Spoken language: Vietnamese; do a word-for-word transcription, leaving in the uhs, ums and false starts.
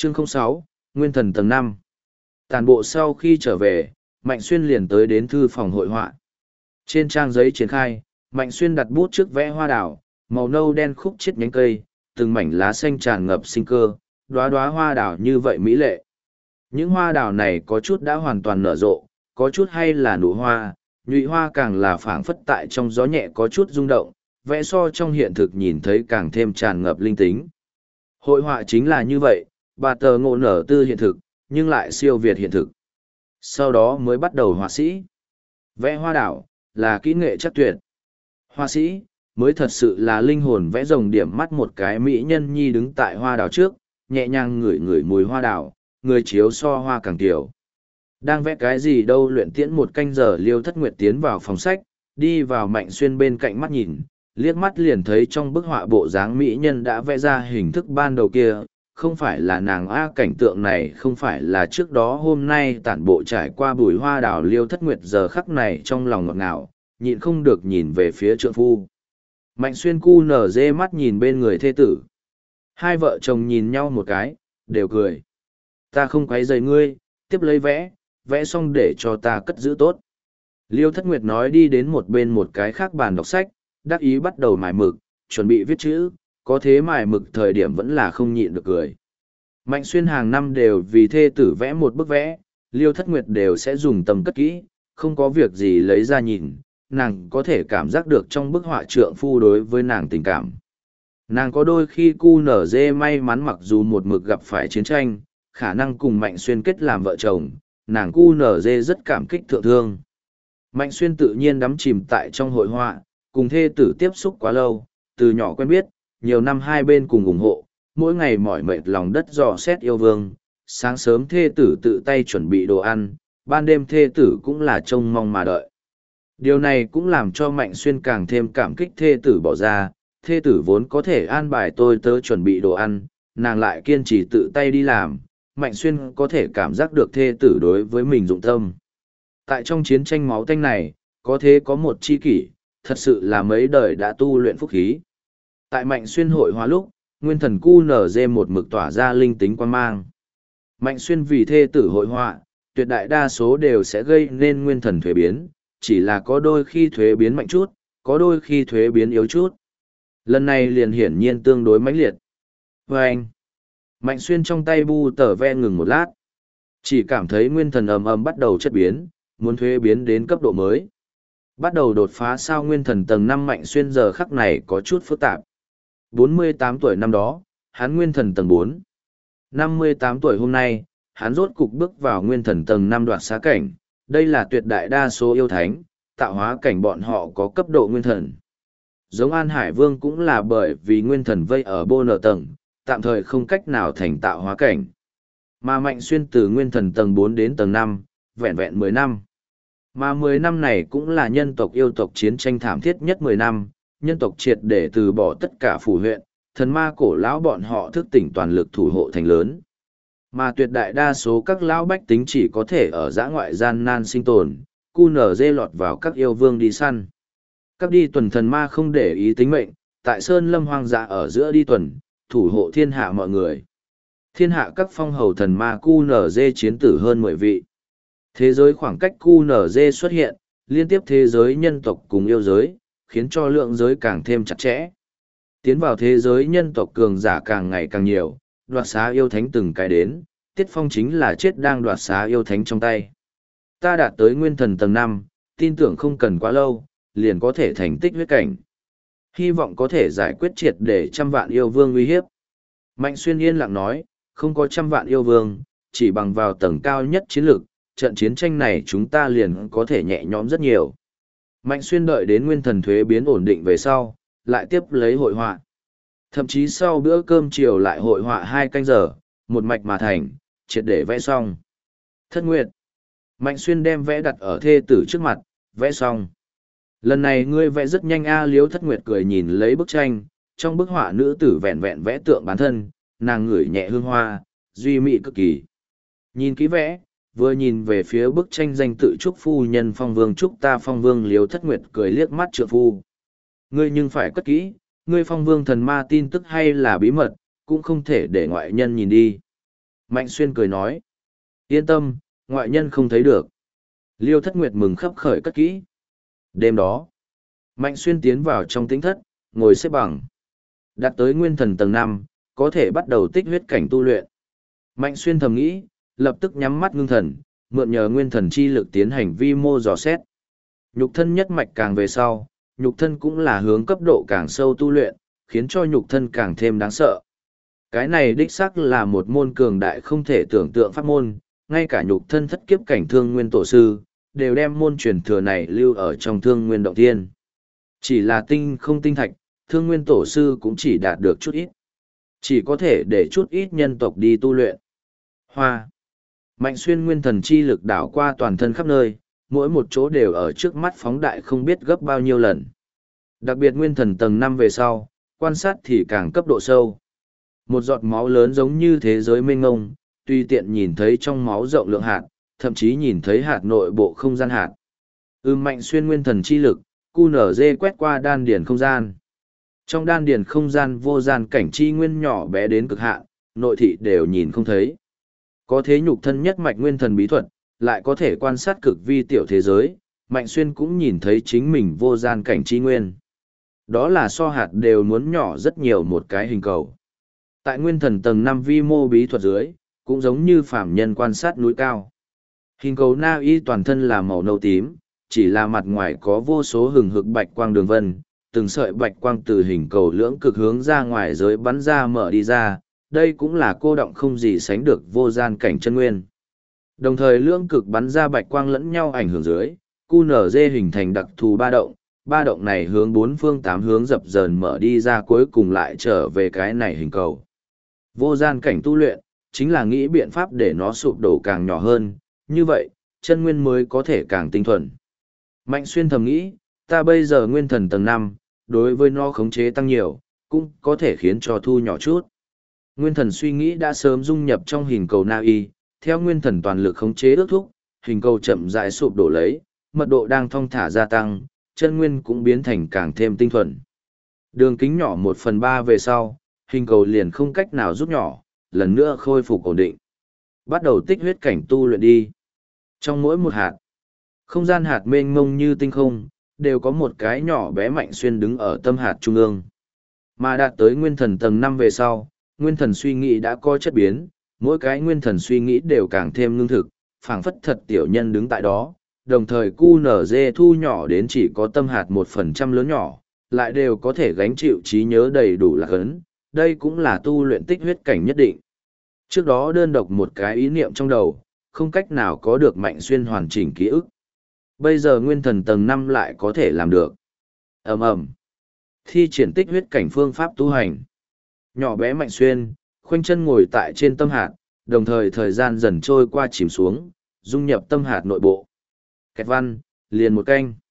Chương không sáu, Nguyên thần tầng năm. Tàn bộ sau khi trở về, Mạnh Xuyên liền tới đến thư phòng hội họa. Trên trang giấy triển khai, Mạnh Xuyên đặt bút trước vẽ hoa đào, màu nâu đen khúc chiết nhánh cây, từng mảnh lá xanh tràn ngập sinh cơ, đóa đóa hoa đào như vậy mỹ lệ. Những hoa đào này có chút đã hoàn toàn nở rộ, có chút hay là nụ hoa, nhụy hoa càng là phảng phất tại trong gió nhẹ có chút rung động, vẽ so trong hiện thực nhìn thấy càng thêm tràn ngập linh tính. Hội họa chính là như vậy, bà tờ ngộ nở tư hiện thực, nhưng lại siêu việt hiện thực. Sau đó mới bắt đầu họa sĩ. Vẽ hoa đảo, là kỹ nghệ chắc tuyệt. Họa sĩ, mới thật sự là linh hồn vẽ rồng điểm mắt một cái mỹ nhân nhi đứng tại hoa đảo trước, nhẹ nhàng ngửi ngửi mùi hoa đảo, người chiếu so hoa càng tiểu. Đang vẽ cái gì đâu luyện tiễn một canh giờ Liêu Thất Nguyệt tiến vào phòng sách, đi vào Mạnh Xuyên bên cạnh mắt nhìn, liếc mắt liền thấy trong bức họa bộ dáng mỹ nhân đã vẽ ra hình thức ban đầu kia, không phải là nàng a cảnh tượng này không phải là trước đó hôm nay tản bộ trải qua bùi hoa đào Liêu Thất Nguyệt giờ khắc này trong lòng ngọt ngào, nhịn không được nhìn về phía trượng phu. Mạnh Xuyên cu nở dê mắt nhìn bên người thê tử. Hai vợ chồng nhìn nhau một cái, đều cười. Ta không quấy rầy ngươi, tiếp lấy vẽ, vẽ xong để cho ta cất giữ tốt. Liêu Thất Nguyệt nói đi đến một bên một cái khác bàn đọc sách, đắc ý bắt đầu mài mực, chuẩn bị viết chữ, có thế mài mực thời điểm vẫn là không nhịn được cười. Mạnh Xuyên hàng năm đều vì thê tử vẽ một bức vẽ, Liêu Thất Nguyệt đều sẽ dùng tầm cất kỹ, không có việc gì lấy ra nhìn, nàng có thể cảm giác được trong bức họa trượng phu đối với nàng tình cảm. Nàng có đôi khi cu nở dê may mắn mặc dù một mực gặp phải chiến tranh, khả năng cùng Mạnh Xuyên kết làm vợ chồng, nàng cu nở dê rất cảm kích thượng thương. Mạnh Xuyên tự nhiên đắm chìm tại trong hội họa, cùng thê tử tiếp xúc quá lâu, từ nhỏ quen biết, nhiều năm hai bên cùng ủng hộ, mỗi ngày mỏi mệt lòng đất dò xét yêu vương, sáng sớm thê tử tự tay chuẩn bị đồ ăn, ban đêm thê tử cũng là trông mong mà đợi. Điều này cũng làm cho Mạnh Xuyên càng thêm cảm kích thê tử bỏ ra, thê tử vốn có thể an bài tôi tớ chuẩn bị đồ ăn, nàng lại kiên trì tự tay đi làm, Mạnh Xuyên có thể cảm giác được thê tử đối với mình dụng tâm. Tại trong chiến tranh máu tanh này, có thế có một chi kỷ, thật sự là mấy đời đã tu luyện phúc khí. Tại Mạnh Xuyên hội hóa lúc, nguyên thần cu nở dê một mực tỏa ra linh tính quan mang. Mạnh Xuyên vì thê tử hội họa, tuyệt đại đa số đều sẽ gây nên nguyên thần thuế biến, chỉ là có đôi khi thuế biến mạnh chút, có đôi khi thuế biến yếu chút. Lần này liền hiển nhiên tương đối mãnh liệt. Và anh, Mạnh Xuyên trong tay bu tờ ve ngừng một lát. Chỉ cảm thấy nguyên thần ầm ầm bắt đầu chất biến, muốn thuế biến đến cấp độ mới. Bắt đầu đột phá sao nguyên thần tầng năm Mạnh Xuyên giờ khắc này có chút phức tạp. bốn mươi tám tuổi năm đó, hắn nguyên thần tầng bốn. năm mươi tám tuổi hôm nay, hắn rốt cục bước vào nguyên thần tầng năm đoạt xá cảnh. Đây là tuyệt đại đa số yêu thánh, tạo hóa cảnh bọn họ có cấp độ nguyên thần. Giống An Hải Vương cũng là bởi vì nguyên thần vây ở bô nở tầng, tạm thời không cách nào thành tạo hóa cảnh. Mà Mạnh Xuyên từ nguyên thần tầng bốn đến tầng năm, vẹn vẹn mười năm. Mà mười năm này cũng là nhân tộc yêu tộc chiến tranh thảm thiết nhất mười năm, nhân tộc triệt để từ bỏ tất cả phủ huyện, thần ma cổ lão bọn họ thức tỉnh toàn lực thủ hộ thành lớn. Mà tuyệt đại đa số các lão bách tính chỉ có thể ở dã ngoại gian nan sinh tồn, cu nở dê lọt vào các yêu vương đi săn. Các đi tuần thần ma không để ý tính mệnh, tại sơn lâm hoang dã ở giữa đi tuần, thủ hộ thiên hạ mọi người. Thiên hạ các phong hầu thần ma cu nở dê chiến tử hơn mười vị. Thế giới khoảng cách cu nở dê xuất hiện, liên tiếp thế giới nhân tộc cùng yêu giới, khiến cho lượng giới càng thêm chặt chẽ. Tiến vào thế giới nhân tộc cường giả càng ngày càng nhiều, đoạt xá yêu thánh từng cái đến, Tiết Phong chính là chết đang đoạt xá yêu thánh trong tay. Ta đạt tới nguyên thần tầng năm, tin tưởng không cần quá lâu, liền có thể thành tích huyết cảnh. Hy vọng có thể giải quyết triệt để trăm vạn yêu vương uy hiếp. Mạnh Xuyên yên lặng nói, không có trăm vạn yêu vương, chỉ bằng vào tầng cao nhất chiến lược, trận chiến tranh này chúng ta liền có thể nhẹ nhõm rất nhiều. Mạnh Xuyên đợi đến nguyên thần thuế biến ổn định về sau, lại tiếp lấy hội họa. Thậm chí sau bữa cơm chiều lại hội họa hai canh giờ, một mạch mà thành, triệt để vẽ xong. Thất Nguyệt. Mạnh Xuyên đem vẽ đặt ở thê tử trước mặt, vẽ xong. Lần này ngươi vẽ rất nhanh a Liếu Thất Nguyệt cười nhìn lấy bức tranh, trong bức họa nữ tử vẹn vẹn vẽ tượng bản thân, nàng ngửi nhẹ hương hoa, duy mỹ cực kỳ. Nhìn kỹ vẽ, vừa nhìn về phía bức tranh danh tự chúc phu nhân phong vương chúc ta phong vương Liếu Thất Nguyệt cười liếc mắt trượng phu. Ngươi nhưng phải cất kỹ, ngươi phong vương thần ma tin tức hay là bí mật, cũng không thể để ngoại nhân nhìn đi. Mạnh Xuyên cười nói. Yên tâm, ngoại nhân không thấy được. Liêu Thất Nguyệt mừng khấp khởi cất kỹ. Đêm đó, Mạnh Xuyên tiến vào trong tĩnh thất, ngồi xếp bằng. Đạt tới nguyên thần tầng năm, có thể bắt đầu tích huyết cảnh tu luyện. Mạnh Xuyên thầm nghĩ, lập tức nhắm mắt ngưng thần, mượn nhờ nguyên thần chi lực tiến hành vi mô dò xét. Nhục thân nhất mạch càng về sau, nhục thân cũng là hướng cấp độ càng sâu tu luyện, khiến cho nhục thân càng thêm đáng sợ. Cái này đích xác là một môn cường đại không thể tưởng tượng pháp môn, ngay cả nhục thân thất kiếp cảnh thương nguyên tổ sư, đều đem môn truyền thừa này lưu ở trong thương nguyên động thiên. Chỉ là tinh không tinh thạch, thương nguyên tổ sư cũng chỉ đạt được chút ít. Chỉ có thể để chút ít nhân tộc đi tu luyện. Hoa. Mạnh Xuyên nguyên thần chi lực đảo qua toàn thân khắp nơi, mỗi một chỗ đều ở trước mắt phóng đại không biết gấp bao nhiêu lần. Đặc biệt nguyên thần tầng năm về sau, quan sát thì càng cấp độ sâu. Một giọt máu lớn giống như thế giới mênh mông, tùy tiện nhìn thấy trong máu rộng lượng hạt, thậm chí nhìn thấy hạt nội bộ không gian hạt. Ưm Mạnh Xuyên nguyên thần chi lực, cu nở dê quét qua đan điển không gian. Trong đan điển không gian vô gian cảnh chi nguyên nhỏ bé đến cực hạn, nội thị đều nhìn không thấy. Có thế nhục thân nhất mạch nguyên thần bí thuật, lại có thể quan sát cực vi tiểu thế giới, Mạnh Xuyên cũng nhìn thấy chính mình vô gian cảnh chi nguyên. Đó là so hạt đều muốn nhỏ rất nhiều một cái hình cầu. Tại nguyên thần tầng năm vi mô bí thuật dưới, cũng giống như phàm nhân quan sát núi cao. Hình cầu na y toàn thân là màu nâu tím, chỉ là mặt ngoài có vô số hừng hực bạch quang đường vân, từng sợi bạch quang từ hình cầu lưỡng cực hướng ra ngoài giới bắn ra mở đi ra, đây cũng là cô động không gì sánh được vô gian cảnh chân nguyên. Đồng thời lưỡng cực bắn ra bạch quang lẫn nhau ảnh hưởng dưới, cu nở dê hình thành đặc thù ba động, ba động này hướng bốn phương tám hướng dập dờn mở đi ra cuối cùng lại trở về cái này hình cầu. Vô gian cảnh tu luyện, chính là nghĩ biện pháp để nó sụp đổ càng nhỏ hơn, như vậy, chân nguyên mới có thể càng tinh thuần. Mạnh Xuyên thầm nghĩ, ta bây giờ nguyên thần tầng năm, đối với nó khống chế tăng nhiều, cũng có thể khiến cho thu nhỏ chút. Nguyên thần suy nghĩ đã sớm dung nhập trong hình cầu Na Y, theo nguyên thần toàn lực khống chế ước thúc, hình cầu chậm rãi sụp đổ lấy, mật độ đang thong thả gia tăng, chân nguyên cũng biến thành càng thêm tinh thuần. Đường kính nhỏ một phần ba về sau, hình cầu liền không cách nào rút nhỏ, lần nữa khôi phục ổn định. Bắt đầu tích huyết cảnh tu luyện đi. Trong mỗi một hạt, không gian hạt mênh mông như tinh không, đều có một cái nhỏ bé Mạnh Xuyên đứng ở tâm hạt trung ương. Mà đạt tới nguyên thần tầng năm về sau, nguyên thần suy nghĩ đã có chất biến, mỗi cái nguyên thần suy nghĩ đều càng thêm ngưng thực, phảng phất thật tiểu nhân đứng tại đó, đồng thời cu nở dê thu nhỏ đến chỉ có tâm hạt một phần trăm lớn nhỏ, lại đều có thể gánh chịu trí nhớ đầy đủ lạc ấn, đây cũng là tu luyện tích huyết cảnh nhất định. Trước đó đơn độc một cái ý niệm trong đầu, không cách nào có được Mạnh Xuyên hoàn chỉnh ký ức. Bây giờ nguyên thần tầng năm lại có thể làm được. Ầm ầm. Thi triển tích huyết cảnh phương pháp tu hành. Nhỏ bé Mạnh Xuyên, khoanh chân ngồi tại trên tâm hạt, đồng thời thời gian dần trôi qua chìm xuống, dung nhập tâm hạt nội bộ. Kẹt văn, liền một canh.